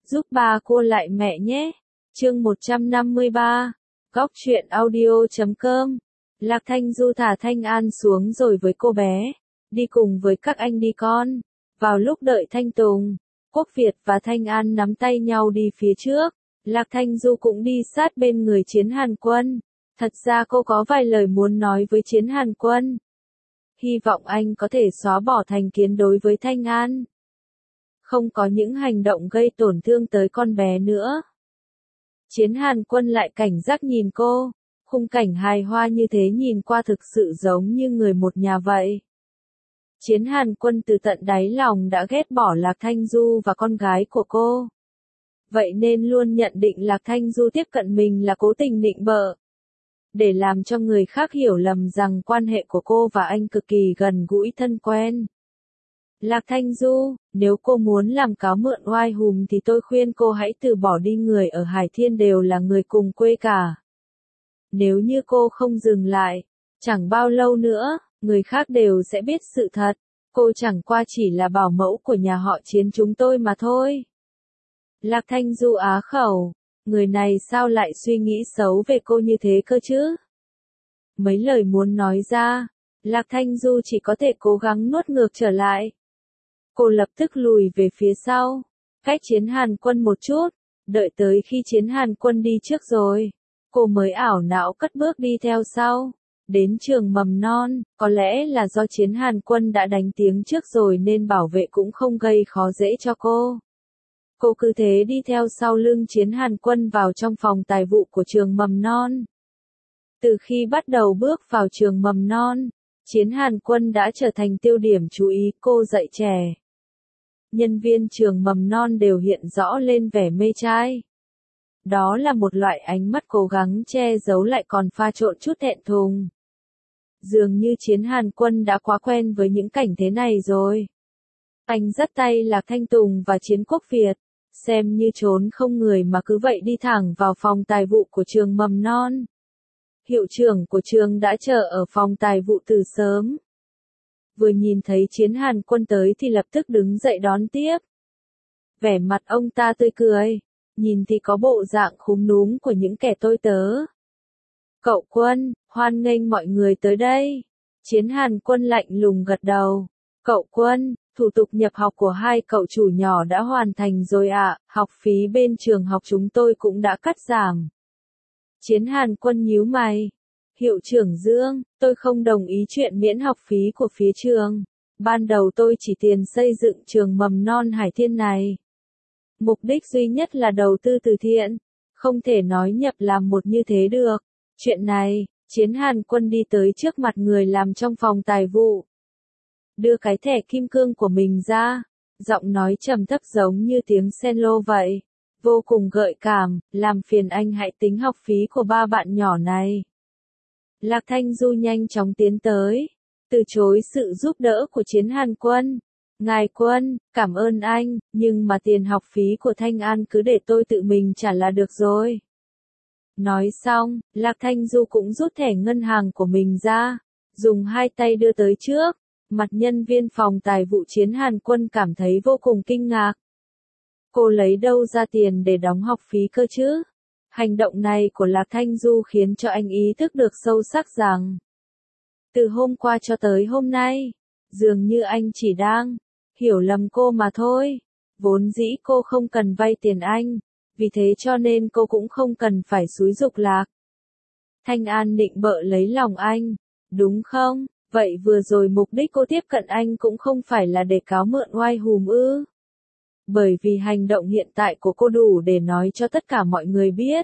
Giúp ba cô lại mẹ nhé. Chương 153. Góc truyện audio.com. Lạc Thanh Du thả Thanh An xuống rồi với cô bé. Đi cùng với các anh đi con. Vào lúc đợi Thanh Tùng, Quốc Việt và Thanh An nắm tay nhau đi phía trước. Lạc Thanh Du cũng đi sát bên người Chiến Hàn Quân. Thật ra cô có vài lời muốn nói với Chiến Hàn Quân. Hy vọng anh có thể xóa bỏ thành kiến đối với Thanh An. Không có những hành động gây tổn thương tới con bé nữa. Chiến Hàn Quân lại cảnh giác nhìn cô. Khung cảnh hài hoa như thế nhìn qua thực sự giống như người một nhà vậy. Chiến Hàn Quân từ tận đáy lòng đã ghét bỏ Lạc Thanh Du và con gái của cô. Vậy nên luôn nhận định Lạc Thanh Du tiếp cận mình là cố tình nịnh bợ. Để làm cho người khác hiểu lầm rằng quan hệ của cô và anh cực kỳ gần gũi thân quen. Lạc Thanh Du, nếu cô muốn làm cáo mượn oai hùm thì tôi khuyên cô hãy từ bỏ đi, người ở Hải Thiên đều là người cùng quê cả. Nếu như cô không dừng lại, chẳng bao lâu nữa, người khác đều sẽ biết sự thật. Cô chẳng qua chỉ là bảo mẫu của nhà họ Chiến chúng tôi mà thôi. Lạc Thanh Du á khẩu, người này sao lại suy nghĩ xấu về cô như thế cơ chứ? Mấy lời muốn nói ra, Lạc Thanh Du chỉ có thể cố gắng nuốt ngược trở lại. Cô lập tức lùi về phía sau, cách Chiến Hàn Quân một chút, đợi tới khi Chiến Hàn Quân đi trước rồi, cô mới ảo não cất bước đi theo sau. Đến trường mầm non, có lẽ là do Chiến Hàn Quân đã đánh tiếng trước rồi nên bảo vệ cũng không gây khó dễ cho cô. Cô cứ thế đi theo sau lưng Chiến Hàn Quân vào trong phòng tài vụ của trường mầm non. Từ khi bắt đầu bước vào trường mầm non, Chiến Hàn Quân đã trở thành tiêu điểm chú ý cô dạy trẻ. Nhân viên trường mầm non đều hiện rõ lên vẻ mê trai. Đó là một loại ánh mắt cố gắng che giấu lại còn pha trộn chút thẹn thùng. Dường như Chiến Hàn Quân đã quá quen với những cảnh thế này rồi. Anh dắt tay Lạc Thanh Tùng và Chiến Quốc Việt, xem như trốn không người mà cứ vậy đi thẳng vào phòng tài vụ của trường mầm non. Hiệu trưởng của trường đã chờ ở phòng tài vụ từ sớm. Vừa nhìn thấy Chiến Hàn Quân tới thì lập tức đứng dậy đón tiếp. Vẻ mặt ông ta tươi cười, nhìn thì có bộ dạng khúm núm của những kẻ tôi tớ. Cậu Quân, hoan nghênh mọi người tới đây. Chiến Hàn Quân lạnh lùng gật đầu. Cậu Quân, thủ tục nhập học của hai cậu chủ nhỏ đã hoàn thành rồi ạ, học phí bên trường học chúng tôi cũng đã cắt giảm. Chiến Hàn Quân nhíu mày. Hiệu trưởng Dương, tôi không đồng ý chuyện miễn học phí của phía trường. Ban đầu tôi chỉ tiền xây dựng trường mầm non Hải Thiên này. Mục đích duy nhất là đầu tư từ thiện. Không thể nói nhập làm một như thế được. Chuyện này, Chiến Hàn Quân đi tới trước mặt người làm trong phòng tài vụ. Đưa cái thẻ kim cương của mình ra. Giọng nói trầm thấp giống như tiếng cello vậy. Vô cùng gợi cảm, làm phiền anh hãy tính học phí của ba bạn nhỏ này. Lạc Thanh Du nhanh chóng tiến tới, từ chối sự giúp đỡ của Chiến Hàn Quân. Ngài Quân, cảm ơn anh, nhưng mà tiền học phí của Thanh An cứ để tôi tự mình trả là được rồi. Nói xong, Lạc Thanh Du cũng rút thẻ ngân hàng của mình ra, dùng hai tay đưa tới trước. Mặt nhân viên phòng tài vụ Chiến Hàn Quân cảm thấy vô cùng kinh ngạc. Cô lấy đâu ra tiền để đóng học phí cơ chứ? Hành động này của Lạc Thanh Du khiến cho anh ý thức được sâu sắc rằng, từ hôm qua cho tới hôm nay, dường như anh chỉ đang hiểu lầm cô mà thôi. Vốn dĩ cô không cần vay tiền anh, vì thế cho nên cô cũng không cần phải xúi giục Lạc Thanh An định bợ lấy lòng anh, đúng không? Vậy vừa rồi mục đích cô tiếp cận anh cũng không phải là để cáo mượn oai hùm ư? Bởi vì hành động hiện tại của cô đủ để nói cho tất cả mọi người biết.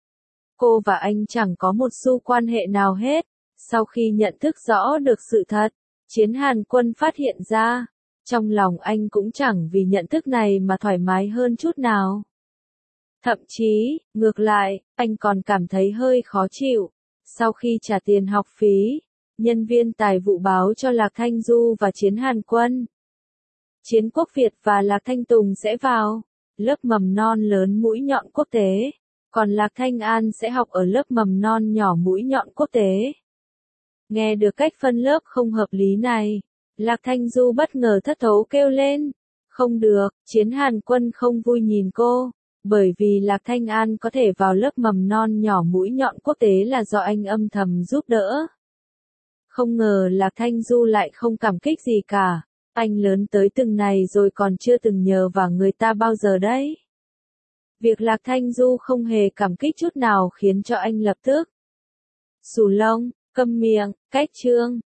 Cô và anh chẳng có một xu quan hệ nào hết. Sau khi nhận thức rõ được sự thật, Chiến Hàn Quân phát hiện ra, trong lòng anh cũng chẳng vì nhận thức này mà thoải mái hơn chút nào. Thậm chí, ngược lại, anh còn cảm thấy hơi khó chịu. Sau khi trả tiền học phí, nhân viên tài vụ báo cho Lạc Thanh Du và Chiến Hàn Quân. Chiến Quốc Việt và Lạc Thanh Tùng sẽ vào lớp mầm non lớn mũi nhọn quốc tế, còn Lạc Thanh An sẽ học ở lớp mầm non nhỏ mũi nhọn quốc tế. Nghe được cách phân lớp không hợp lý này, Lạc Thanh Du bất ngờ thất thố kêu lên. Không được, Chiến Hàn Quân không vui nhìn cô, bởi vì Lạc Thanh An có thể vào lớp mầm non nhỏ mũi nhọn quốc tế là do anh âm thầm giúp đỡ. Không ngờ Lạc Thanh Du lại không cảm kích gì cả, anh lớn tới từng này rồi còn chưa từng nhờ vào người ta bao giờ đấy. Việc Lạc Thanh Du không hề cảm kích chút nào khiến cho anh lập tức xù lông, câm miệng, cách chương.